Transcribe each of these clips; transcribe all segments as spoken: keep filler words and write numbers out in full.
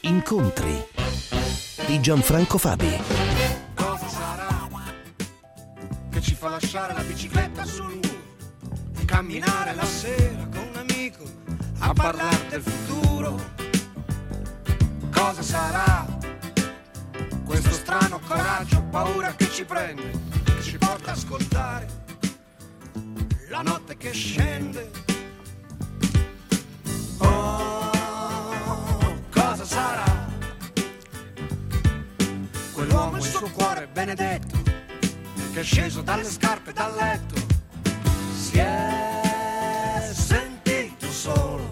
Incontri di Gianfranco Fabi. Cosa sarà che ci fa lasciare la bicicletta sul muro e camminare la sera con un amico a parlare del futuro? Cosa sarà questo strano coraggio, paura che ci prende, che ci porta a ascoltare la notte che scende? Oh, cosa sarà quell'uomo e il suo cuore benedetto che è sceso dalle scarpe dal letto, si è sentito solo,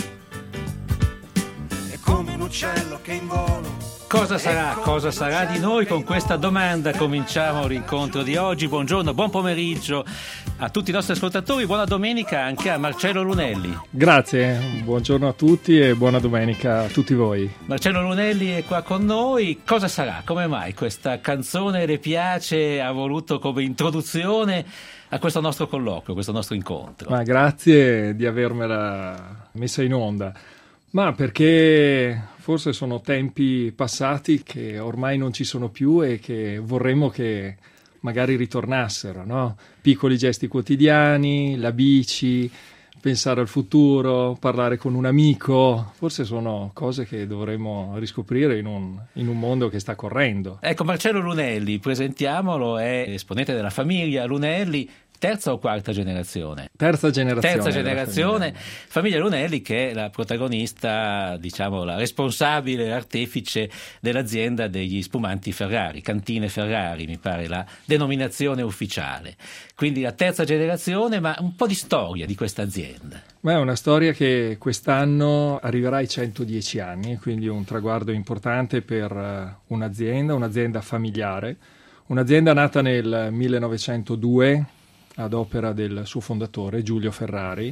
è come un uccello che in volo. Cosa sarà? Cosa sarà di noi? Con questa domanda cominciamo l'incontro di oggi. Buongiorno, buon pomeriggio a tutti i nostri ascoltatori, buona domenica anche a Marcello Lunelli. Grazie, buongiorno a tutti e buona domenica a tutti voi. Marcello Lunelli è qua con noi. Cosa sarà? Come mai questa canzone le piace? Ha voluto come introduzione a questo nostro colloquio, questo nostro incontro? Ma grazie di avermela messa in onda. Ma perché forse sono tempi passati che ormai non ci sono più e che vorremmo che magari ritornassero, no? Piccoli gesti quotidiani, la bici, pensare al futuro, parlare con un amico, forse sono cose che dovremmo riscoprire in un, in un mondo che sta correndo. Ecco, Marcello Lunelli, presentiamolo, è esponente della famiglia Lunelli. Terza o quarta generazione? Terza generazione. Terza generazione. Famiglia. famiglia Lunelli, che è la protagonista, diciamo la responsabile, l'artefice dell'azienda degli spumanti Ferrari, Cantine Ferrari, mi pare la denominazione ufficiale. Quindi la terza generazione, ma un po' di storia di questa azienda. Ma è una storia che quest'anno arriverà ai centodieci anni, quindi un traguardo importante per un'azienda, un'azienda familiare, un'azienda nata nel millenovecentodue, ad opera del suo fondatore Giulio Ferrari,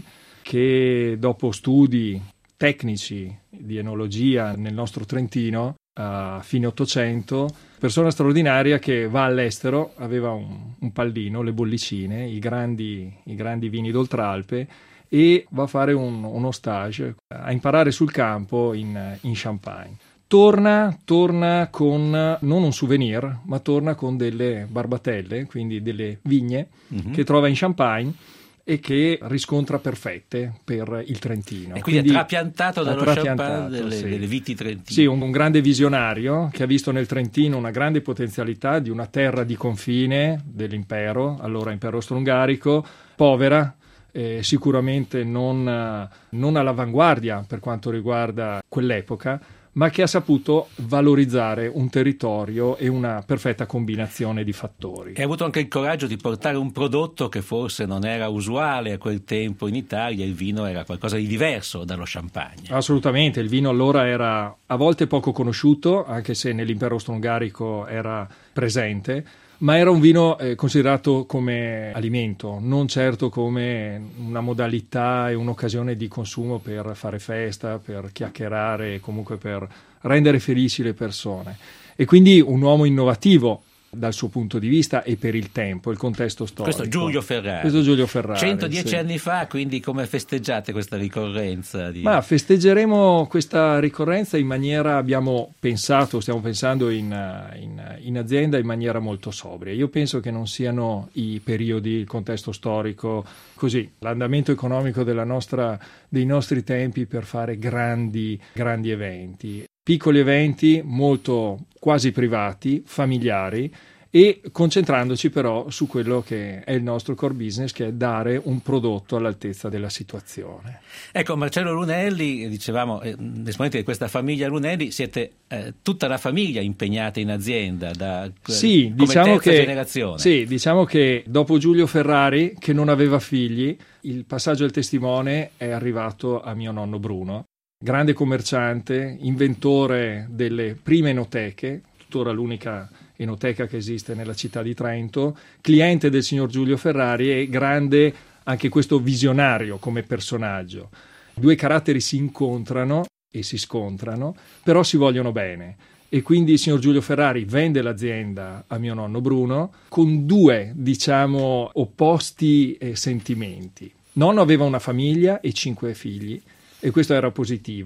che dopo studi tecnici di enologia nel nostro Trentino a fine Ottocento, persona straordinaria che va all'estero, aveva un, un pallino, le bollicine, i grandi, i grandi vini d'Oltralpe, e va a fare un, uno stage, a imparare sul campo in, in Champagne. Torna, torna con non un souvenir, ma torna con delle barbatelle, quindi delle vigne mm-hmm. che trova in Champagne e che riscontra perfette per il Trentino. E quindi, quindi ha trapiantato dallo Champagne delle, sì. delle viti trentine. Sì, un, un grande visionario che ha visto nel Trentino una grande potenzialità di una terra di confine dell'impero, allora impero austro-ungarico, povera, eh, sicuramente non, non all'avanguardia per quanto riguarda quell'epoca, ma che ha saputo valorizzare un territorio e una perfetta combinazione di fattori. E ha avuto anche il coraggio di portare un prodotto che forse non era usuale a quel tempo in Italia. Il vino era qualcosa di diverso dallo champagne. Assolutamente, il vino allora era a volte poco conosciuto, anche se nell'impero austro-ungarico era presente, ma era un vino eh, considerato come alimento, non certo come una modalità e un'occasione di consumo per fare festa, per chiacchierare e comunque per rendere felici le persone. E quindi un uomo innovativo dal suo punto di vista e per il tempo, il contesto storico. Questo Giulio Ferrari. Questo Giulio Ferrari. centodieci sì. anni fa, quindi come festeggiate questa ricorrenza? Di... Ma festeggeremo questa ricorrenza in maniera, abbiamo pensato, stiamo pensando in, in, in azienda in maniera molto sobria. Io penso che non siano i periodi, il contesto storico, così, l'andamento economico della nostra, dei nostri tempi per fare grandi, grandi eventi. Piccoli eventi molto quasi privati, familiari, e concentrandoci però su quello che è il nostro core business, che è dare un prodotto all'altezza della situazione. Ecco, Marcello Lunelli, dicevamo, eh, esponente di questa famiglia Lunelli, siete eh, tutta la famiglia impegnata in azienda da sì, come diciamo terza che, generazione. Sì, diciamo che dopo Giulio Ferrari, che non aveva figli, il passaggio del testimone è arrivato a mio nonno Bruno, grande commerciante, inventore delle prime enoteche, tuttora l'unica enoteca che esiste nella città di Trento, cliente del signor Giulio Ferrari e grande anche questo visionario come personaggio. Due caratteri si incontrano e si scontrano, però si vogliono bene. E quindi il signor Giulio Ferrari vende l'azienda a mio nonno Bruno con due, diciamo, opposti eh, sentimenti. Nonno aveva una famiglia e cinque figli, e questo era positivo.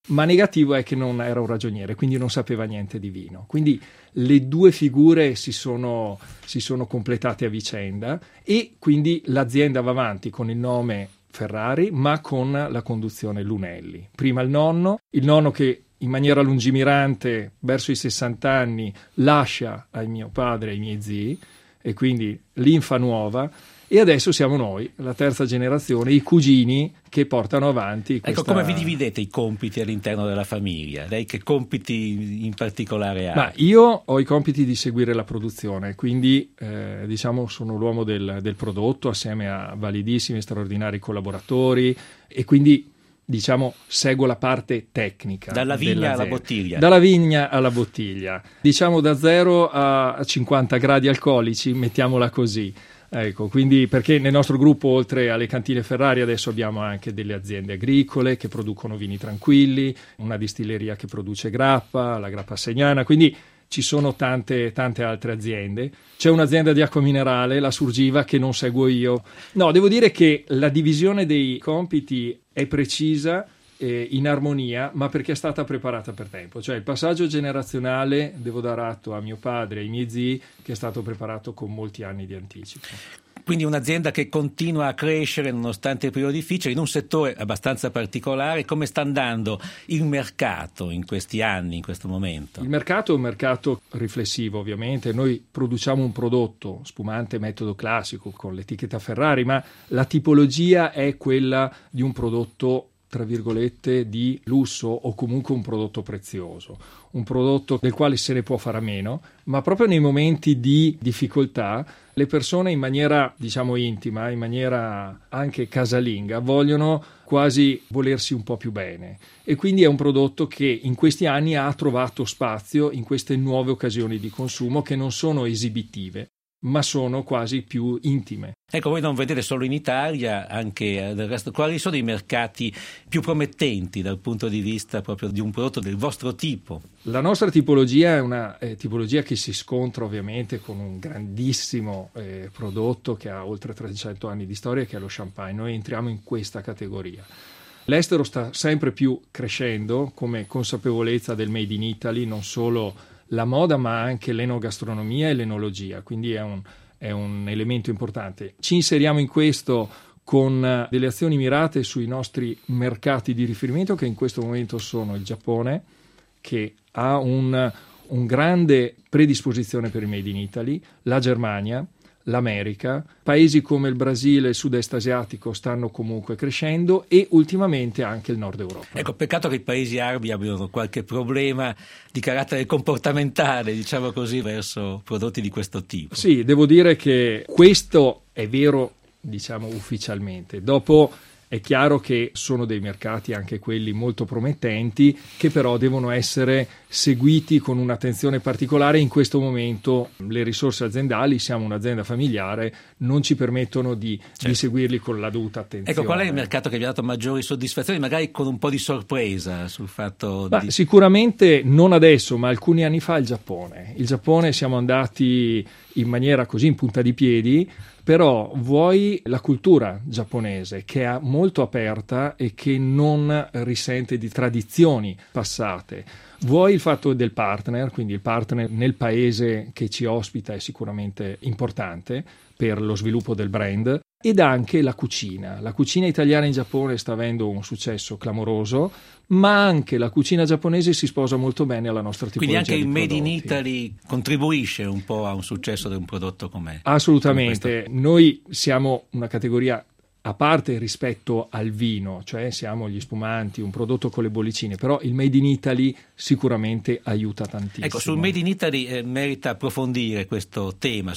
ma negativo è che non era un ragioniere, quindi non sapeva niente di vino. Quindi le due figure si sono, si sono completate a vicenda e quindi l'azienda va avanti con il nome Ferrari, ma con la conduzione Lunelli. Prima il nonno, il nonno che in maniera lungimirante verso i sessanta anni lascia a mio padre e ai miei zii, e quindi linfa nuova, e adesso siamo noi, la terza generazione, i cugini che portano avanti questa... Ecco, come vi dividete i compiti all'interno della famiglia? Lei che compiti in particolare ha? Ma io ho i compiti di seguire la produzione, quindi eh, diciamo sono l'uomo del, del prodotto assieme a validissimi e straordinari collaboratori, e quindi diciamo seguo la parte tecnica. Dalla vigna alla bottiglia. Dalla vigna alla bottiglia. Diciamo da zero a cinquanta gradi alcolici, mettiamola così. Ecco, quindi perché nel nostro gruppo, oltre alle cantine Ferrari, adesso abbiamo anche delle aziende agricole che producono vini tranquilli, una distilleria che produce grappa, la grappa segnana, quindi ci sono tante, tante altre aziende. C'è un'azienda di acqua minerale, la Surgiva, che non seguo io. No, devo dire che la divisione dei compiti è precisa, eh, in armonia, ma perché è stata preparata per tempo. Cioè il passaggio generazionale, devo dar atto a mio padre e ai miei zii, che è stato preparato con molti anni di anticipo. Quindi un'azienda che continua a crescere nonostante il periodo difficile, in un settore abbastanza particolare. Come sta andando il mercato in questi anni, in questo momento? Il mercato è un mercato riflessivo, ovviamente. Noi produciamo un prodotto spumante metodo classico con l'etichetta Ferrari, ma la tipologia è quella di un prodotto, tra virgolette, di lusso, o comunque un prodotto prezioso, un prodotto del quale se ne può fare a meno, ma proprio nei momenti di difficoltà le persone, in maniera diciamo intima, in maniera anche casalinga, vogliono quasi volersi un po' più bene, e quindi è un prodotto che in questi anni ha trovato spazio in queste nuove occasioni di consumo, che non sono esibitive ma sono quasi più intime. Ecco, voi non vedete solo in Italia, anche del resto. Quali sono i mercati più promettenti dal punto di vista proprio di un prodotto del vostro tipo? La nostra tipologia è una eh, tipologia che si scontra ovviamente con un grandissimo eh, prodotto che ha oltre trecento anni di storia, che è lo champagne. Noi entriamo in questa categoria. L'estero sta sempre più crescendo come consapevolezza del Made in Italy, non solo la moda ma anche l'enogastronomia e l'enologia, quindi è un, è un elemento importante. Ci inseriamo in questo con delle azioni mirate sui nostri mercati di riferimento, che in questo momento sono il Giappone, che ha un, un grande predisposizione per il Made in Italy, la Germania, l'America, paesi come il Brasile e il sud-est asiatico stanno comunque crescendo, e ultimamente anche il nord Europa. Ecco, peccato che i paesi arabi abbiano qualche problema di carattere comportamentale, diciamo così, verso prodotti di questo tipo. Sì, devo dire che questo è vero, diciamo ufficialmente. Dopo è chiaro che sono dei mercati, anche quelli molto promettenti, che però devono essere seguiti con un'attenzione particolare. In questo momento le risorse aziendali, siamo un'azienda familiare, non ci permettono di, certo. di seguirli con la dovuta attenzione. Ecco, qual è il mercato che vi ha dato maggiori soddisfazioni, magari con un po' di sorpresa sul fatto Ma di... Sicuramente non adesso, ma alcuni anni fa il Giappone. Il Giappone siamo andati in maniera così in punta di piedi, però vuoi la cultura giapponese, che è molto aperta e che non risente di tradizioni passate, vuoi il fatto del partner, quindi il partner nel paese che ci ospita è sicuramente importante per lo sviluppo del brand, ed anche la cucina. La cucina italiana in Giappone sta avendo un successo clamoroso, ma anche la cucina giapponese si sposa molto bene alla nostra tipologia. Quindi anche il Made prodotti. in Italy contribuisce un po' a un successo di un prodotto come Assolutamente. come Noi siamo una categoria a parte rispetto al vino, cioè siamo gli spumanti, un prodotto con le bollicine, però il Made in Italy sicuramente aiuta tantissimo. Ecco, sul Made in Italy eh, merita approfondire questo tema.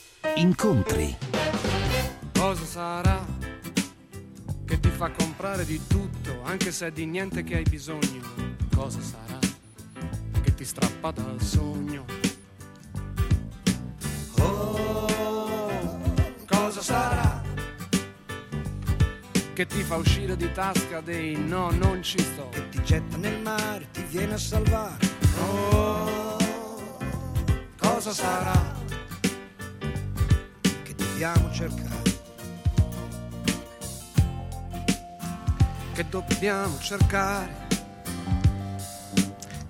Incontri. Cosa sarà che ti fa comprare di tutto, anche se è di niente che hai bisogno? Cosa sarà che ti strappa dal sogno? Oh, cosa sarà che ti fa uscire di tasca dei no, non ci sto, che ti getta nel mare, ti viene a salvare? Oh, cosa sarà che dobbiamo cercare? Che dobbiamo cercare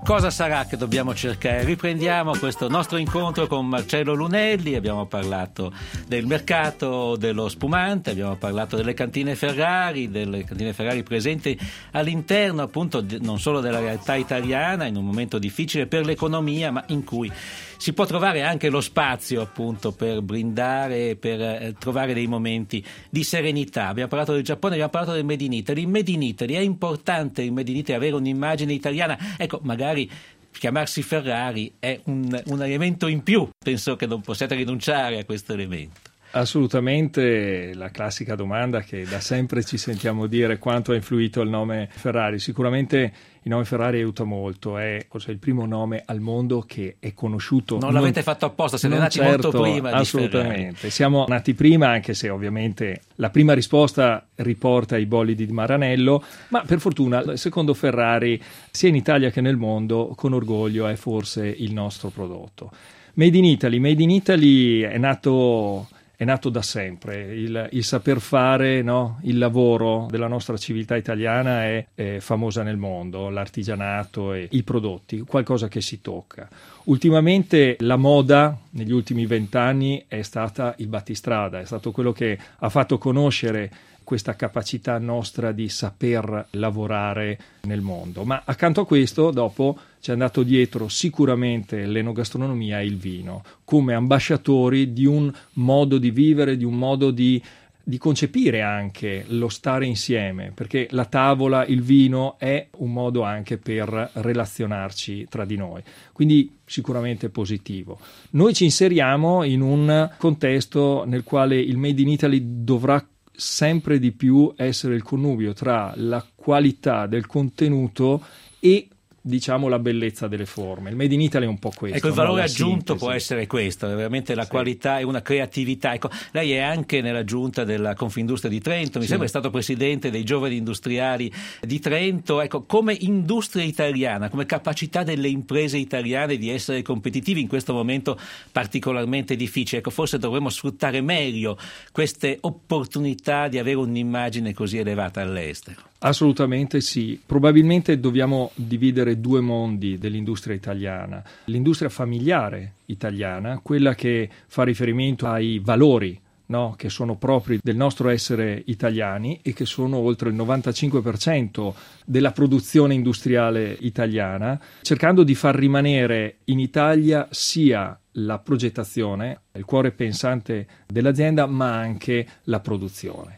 cosa sarà che dobbiamo cercare? Riprendiamo questo nostro incontro con Marcello Lunelli, abbiamo parlato del mercato dello spumante, abbiamo parlato delle cantine Ferrari, delle cantine Ferrari presenti all'interno appunto non solo della realtà italiana in un momento difficile per l'economia, ma in cui si può trovare anche lo spazio appunto per brindare, per eh, trovare dei momenti di serenità. Abbiamo parlato del Giappone, abbiamo parlato del Made in Italy. Il Made in Italy, è importante il Made in Italy avere un'immagine italiana? Ecco, magari chiamarsi Ferrari è un, un elemento in più, penso che non possiate rinunciare a questo elemento. Assolutamente, la classica domanda che da sempre ci sentiamo dire: quanto ha influito il nome Ferrari. Sicuramente il nome Ferrari aiuta molto, è forse il primo nome al mondo che è conosciuto. Non, non l'avete fatto apposta, siete nati certo, molto prima di assolutamente. Ferrari. Siamo nati prima, anche se ovviamente la prima risposta riporta ai bolidi di Maranello, ma per fortuna, secondo Ferrari, sia in Italia che nel mondo, con orgoglio è forse il nostro prodotto. Made in Italy, Made in Italy è nato... È nato da sempre, il, il saper fare, no? Il lavoro della nostra civiltà italiana è, è famosa nel mondo, l'artigianato e i prodotti, qualcosa che si tocca. Ultimamente la moda negli ultimi vent'anni è stata il battistrada, è stato quello che ha fatto conoscere questa capacità nostra di saper lavorare nel mondo. Ma accanto a questo, dopo, ci è andato dietro sicuramente l'enogastronomia e il vino, come ambasciatori di un modo di vivere, di un modo di, di concepire anche lo stare insieme, perché la tavola, il vino è un modo anche per relazionarci tra di noi. Quindi sicuramente positivo. Noi ci inseriamo in un contesto nel quale il Made in Italy dovrà sempre di più essere il connubio tra la qualità del contenuto e, diciamo, la bellezza delle forme. Il Made in Italy è un po' questo. Ecco, il valore no? aggiunto sintesi. può essere questo, veramente la sì. qualità e una creatività. Ecco, lei è anche nella giunta della Confindustria di Trento, mi sì. sembra è stato presidente dei giovani industriali di Trento. Ecco, come industria italiana, come capacità delle imprese italiane di essere competitivi in questo momento particolarmente difficile, ecco, forse dovremmo sfruttare meglio queste opportunità di avere un'immagine così elevata all'estero. Assolutamente sì. Probabilmente dobbiamo dividere due mondi dell'industria italiana. L'industria familiare italiana, quella che fa riferimento ai valori, no? Che sono propri del nostro essere italiani e che sono oltre il novantacinque per cento della produzione industriale italiana, cercando di far rimanere in Italia sia la progettazione, il cuore pensante dell'azienda, ma anche la produzione.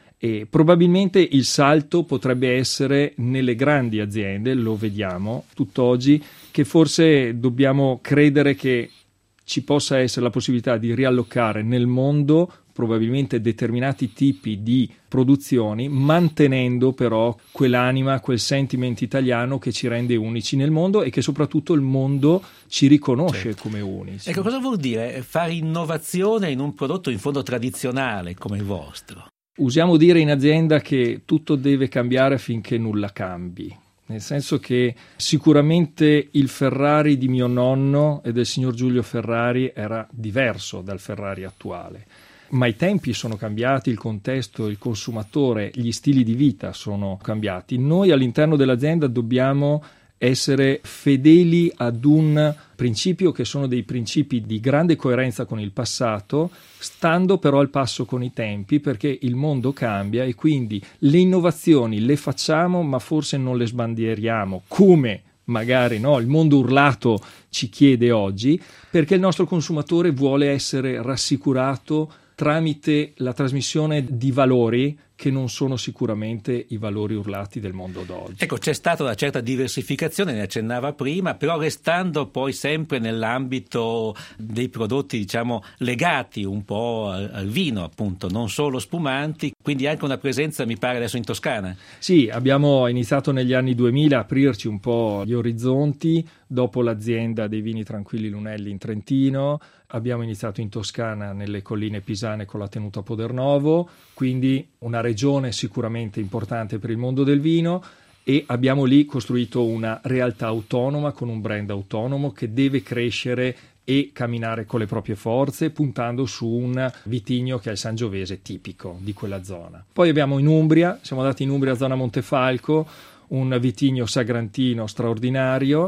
E probabilmente il salto potrebbe essere nelle grandi aziende, lo vediamo tutt'oggi, che forse dobbiamo credere che ci possa essere la possibilità di riallocare nel mondo probabilmente determinati tipi di produzioni, mantenendo però quell'anima, quel sentiment italiano che ci rende unici nel mondo e che soprattutto il mondo ci riconosce certo. come unici. Ecco, cosa vuol dire fare innovazione in un prodotto in fondo tradizionale come il vostro? Usiamo dire in azienda che tutto deve cambiare finché nulla cambi, nel senso che sicuramente il Ferrari di mio nonno e del signor Giulio Ferrari era diverso dal Ferrari attuale, ma i tempi sono cambiati, il contesto, il consumatore, gli stili di vita sono cambiati. Noi all'interno dell'azienda dobbiamo essere fedeli ad un principio che sono dei principi di grande coerenza con il passato, stando però al passo con i tempi, perché il mondo cambia e quindi le innovazioni le facciamo ma forse non le sbandieriamo come magari no, il mondo urlato ci chiede oggi, perché il nostro consumatore vuole essere rassicurato tramite la trasmissione di valori che non sono sicuramente i valori urlati del mondo d'oggi. Ecco, c'è stata una certa diversificazione, ne accennava prima, però restando poi sempre nell'ambito dei prodotti, diciamo, legati un po' al, al vino, appunto, non solo spumanti, quindi anche una presenza, mi pare, adesso in Toscana. Sì, abbiamo iniziato negli anni duemila a aprirci un po' gli orizzonti, dopo l'azienda dei vini tranquilli Lunelli in Trentino, abbiamo iniziato in Toscana nelle colline pisane con la tenuta Podernovo, quindi una regione sicuramente importante per il mondo del vino, e abbiamo lì costruito una realtà autonoma con un brand autonomo che deve crescere e camminare con le proprie forze, puntando su un vitigno che è il sangiovese tipico di quella zona. Poi abbiamo in Umbria, siamo andati in Umbria, zona Montefalco, un vitigno sagrantino straordinario,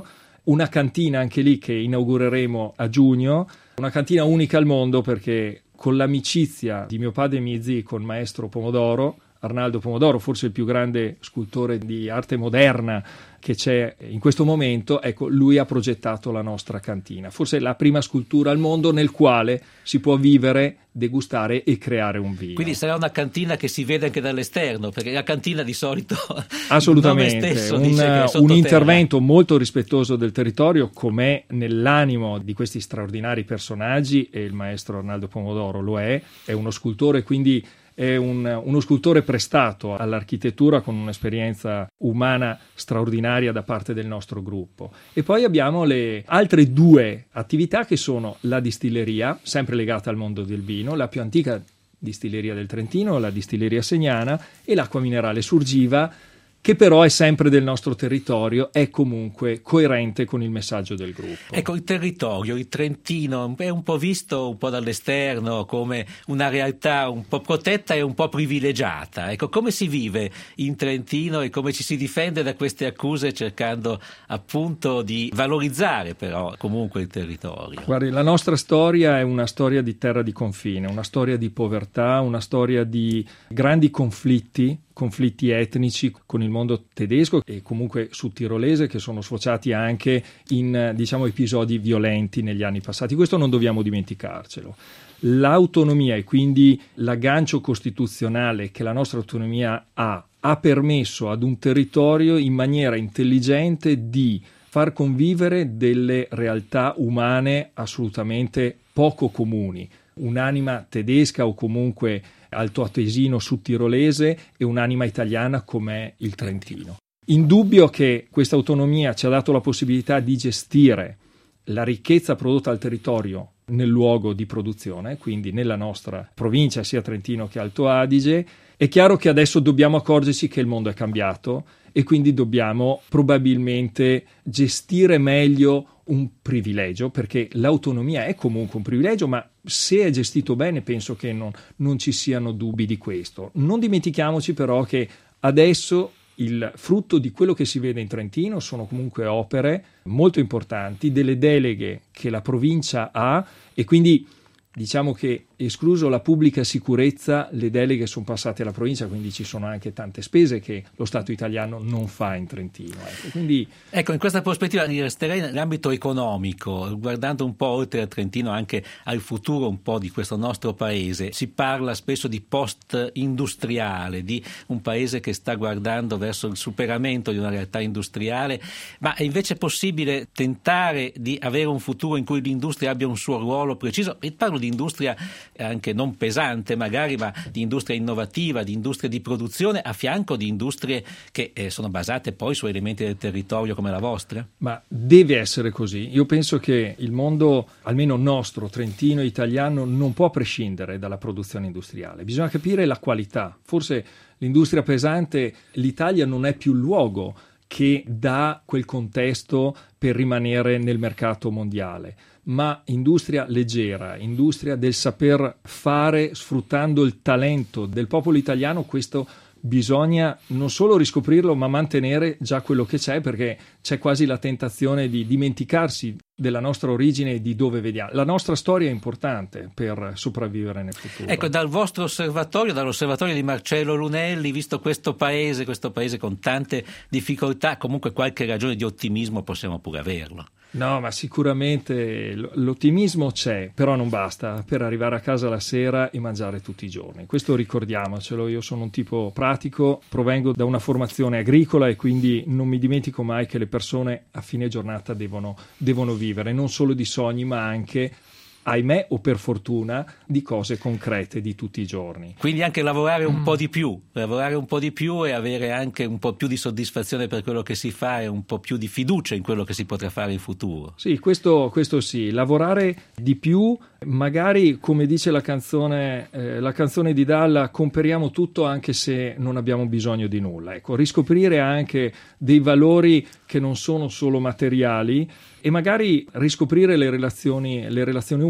una cantina anche lì che inaugureremo a giugno, una cantina unica al mondo perché con l'amicizia di mio padre e miei zii con il maestro Pomodoro, Arnaldo Pomodoro, forse il più grande scultore di arte moderna che c'è in questo momento, ecco, lui ha progettato la nostra cantina. Forse la prima scultura al mondo nel quale si può vivere, degustare e creare un vino. Quindi sarà una cantina che si vede anche dall'esterno, perché la cantina di solito assolutamente un, un intervento molto rispettoso del territorio, com'è nell'animo di questi straordinari personaggi, e il maestro Arnaldo Pomodoro lo è, è uno scultore, quindi è un, uno scultore prestato all'architettura con un'esperienza umana straordinaria da parte del nostro gruppo. E poi abbiamo le altre due attività che sono la distilleria, sempre legata al mondo del vino, la più antica distilleria del Trentino, la distilleria Segnana, e l'acqua minerale Surgiva, che però è sempre del nostro territorio, è comunque coerente con il messaggio del gruppo. Ecco, il territorio, il Trentino, è un po' visto un po' dall'esterno come una realtà un po' protetta e un po' privilegiata. Ecco, come si vive in Trentino e come ci si difende da queste accuse, cercando appunto di valorizzare però comunque il territorio? Guardi, la nostra storia è una storia di terra di confine, una storia di povertà, una storia di grandi conflitti, conflitti etnici con il mondo tedesco e comunque sudtirolese, che sono sfociati anche in, diciamo, episodi violenti negli anni passati. Questo non dobbiamo dimenticarcelo. L'autonomia e quindi l'aggancio costituzionale che la nostra autonomia ha ha permesso ad un territorio in maniera intelligente di far convivere delle realtà umane assolutamente poco comuni. Un'anima tedesca o comunque altoatesino sudtirolese e un'anima italiana com'è il Trentino. Indubbio che questa autonomia ci ha dato la possibilità di gestire la ricchezza prodotta al territorio nel luogo di produzione, quindi nella nostra provincia, sia Trentino che Alto Adige. È chiaro che adesso dobbiamo accorgerci che il mondo è cambiato e quindi dobbiamo probabilmente gestire meglio un privilegio, perché l'autonomia è comunque un privilegio, ma se è gestito bene penso che non, non ci siano dubbi di questo. Non dimentichiamoci però che adesso il frutto di quello che si vede in Trentino sono comunque opere molto importanti, delle deleghe che la provincia ha, e quindi diciamo che, escluso la pubblica sicurezza, le deleghe sono passate alla provincia, quindi ci sono anche tante spese che lo Stato italiano non fa in Trentino. Ecco, quindi... ecco, in questa prospettiva resterei nell'ambito economico, guardando un po' oltre al Trentino anche al futuro un po' di questo nostro paese. Si parla spesso di post-industriale, di un paese che sta guardando verso il superamento di una realtà industriale, ma è invece possibile tentare di avere un futuro in cui l'industria abbia un suo ruolo preciso? E parlo di industria anche non pesante magari, ma di industria innovativa, di industria di produzione, a fianco di industrie che eh, sono basate poi su elementi del territorio come la vostra? Ma deve essere così. Io penso che il mondo, almeno nostro, trentino, italiano, non può prescindere dalla produzione industriale. Bisogna capire la qualità. Forse l'industria pesante, l'Italia non è più il luogo che dà quel contesto per rimanere nel mercato mondiale, ma industria leggera, industria del saper fare sfruttando il talento del popolo italiano, questo bisogna non solo riscoprirlo ma mantenere già quello che c'è, perché c'è quasi la tentazione di dimenticarsi della nostra origine e di dove vediamo. La nostra storia è importante per sopravvivere nel futuro. Ecco, dal vostro osservatorio, dall'osservatorio di Marcello Lunelli, visto questo paese, questo paese con tante difficoltà, comunque qualche ragione di ottimismo possiamo pure averlo. No, ma sicuramente l'ottimismo c'è, però non basta per arrivare a casa la sera e mangiare tutti i giorni. Questo ricordiamocelo. Io sono un tipo pratico, provengo da una formazione agricola e quindi non mi dimentico mai che le persone a fine giornata devono, devono vivere non solo di sogni, ma anche, ahimè o per fortuna, di cose concrete di tutti i giorni. Quindi anche lavorare un mm. po' di più, lavorare un po' di più e avere anche un po' più di soddisfazione per quello che si fa e un po' più di fiducia in quello che si potrà fare in futuro. Sì, questo, questo sì, lavorare di più, magari come dice la canzone, eh, la canzone di Dalla, comperiamo tutto anche se non abbiamo bisogno di nulla. Ecco, riscoprire anche dei valori che non sono solo materiali e magari riscoprire le relazioni, le relazioni umane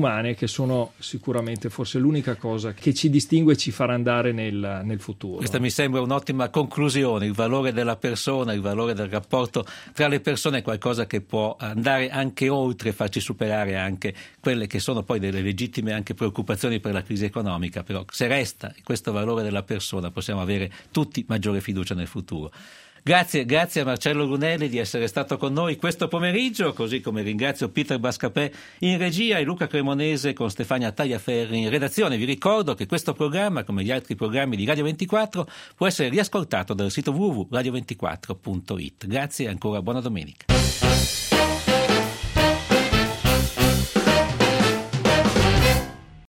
umane, che sono sicuramente forse l'unica cosa che ci distingue e ci farà andare nel, nel futuro. Questa mi sembra un'ottima conclusione. Il valore della persona, il valore del rapporto tra le persone è qualcosa che può andare anche oltre e farci superare anche quelle che sono poi delle legittime anche preoccupazioni per la crisi economica. Però se resta questo valore della persona possiamo avere tutti maggiore fiducia nel futuro. Grazie, grazie a Marcello Brunelli di essere stato con noi questo pomeriggio, così come ringrazio Peter Bascapè in regia e Luca Cremonese con Stefania Tagliaferri in redazione. Vi ricordo che questo programma, come gli altri programmi di Radio ventiquattro, può essere riascoltato dal sito w w w punto radio ventiquattro punto it. Grazie e ancora buona domenica.